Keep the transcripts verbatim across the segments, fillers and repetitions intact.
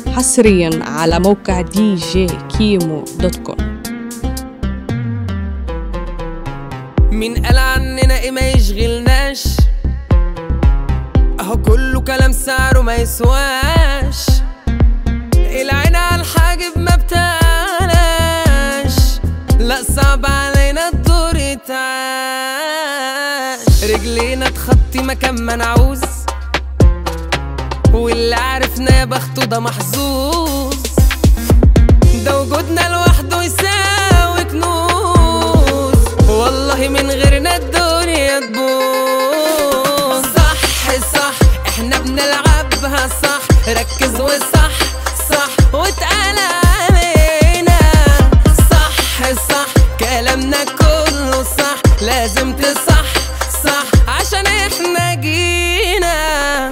حصريا على موقع دي جي كيمو دوت كوم. مين قال عننا ايه ما يشغلناش، اهو كله كلام سعره ما يسواش. العين على الحاجب ما بتعلاش، لا صعب علينا الدور يتعاش. رجلينا تخطي مكان ما نعوز، واللي عرفنا يا بخته ده محظوظ. ده وجودنا لوحده يساوي كنوز، والله من غيرنا الدنيا تبوظ. صح صح احنا بنلعبها صح، ركز وصح صح واتقال علينا. صح صح كلامنا كله صح، لازم تصح صح عشان احنا جينا.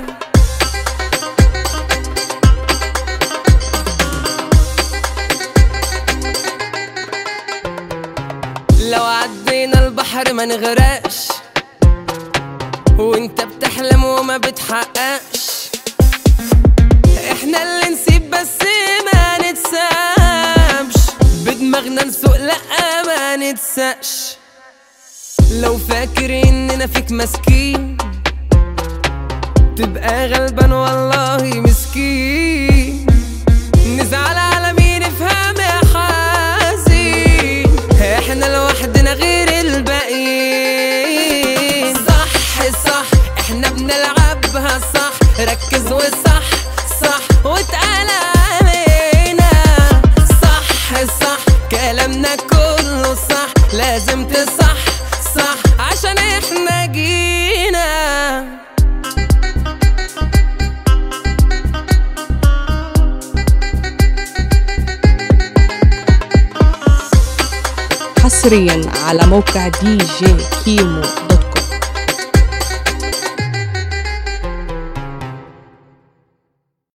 لو عدينا البحر ما نغرقش، وانت بتحلم وما بتحققش. احنا اللي نسيب بس ما نتسابش، بدماغنا نسوق لا ما نتسقش. لو فاكر اننا فيك مسكين، تبقى غلبان والله مسكين. نزعل على مين افهم يا حزين، احنا لوحدنا غير الباقيين. صح صح احنا بنلعبها صح، ركز وصح صح واتقال علينا. صح صح كلامنا كله صح، لازم تصح صح عشان احنا جينا. حصريا على موقع دي جي كيمو دوت كوم.